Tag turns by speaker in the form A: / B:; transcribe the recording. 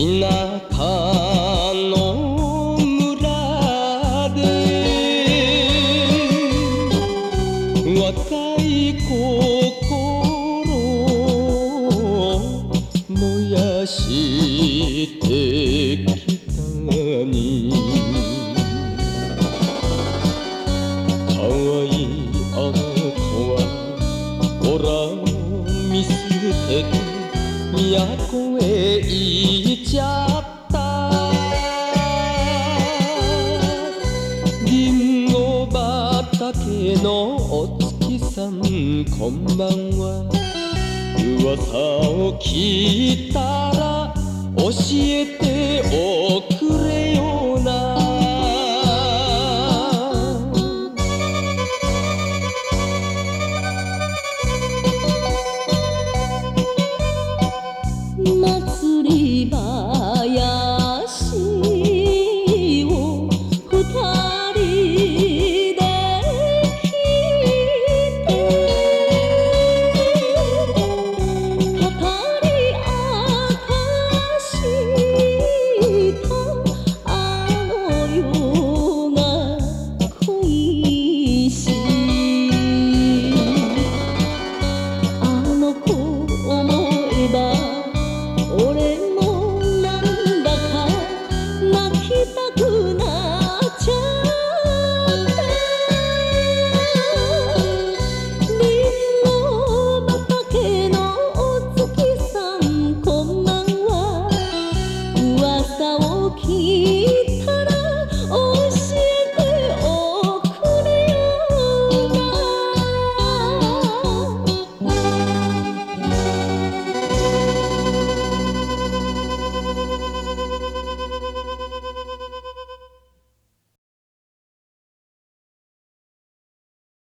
A: 田舎の村で若い心燃やしてきたに可愛いあの子はおら見捨てて都へ行っちゃったリンゴ畑のお月さんこんばんは噂を聞いたら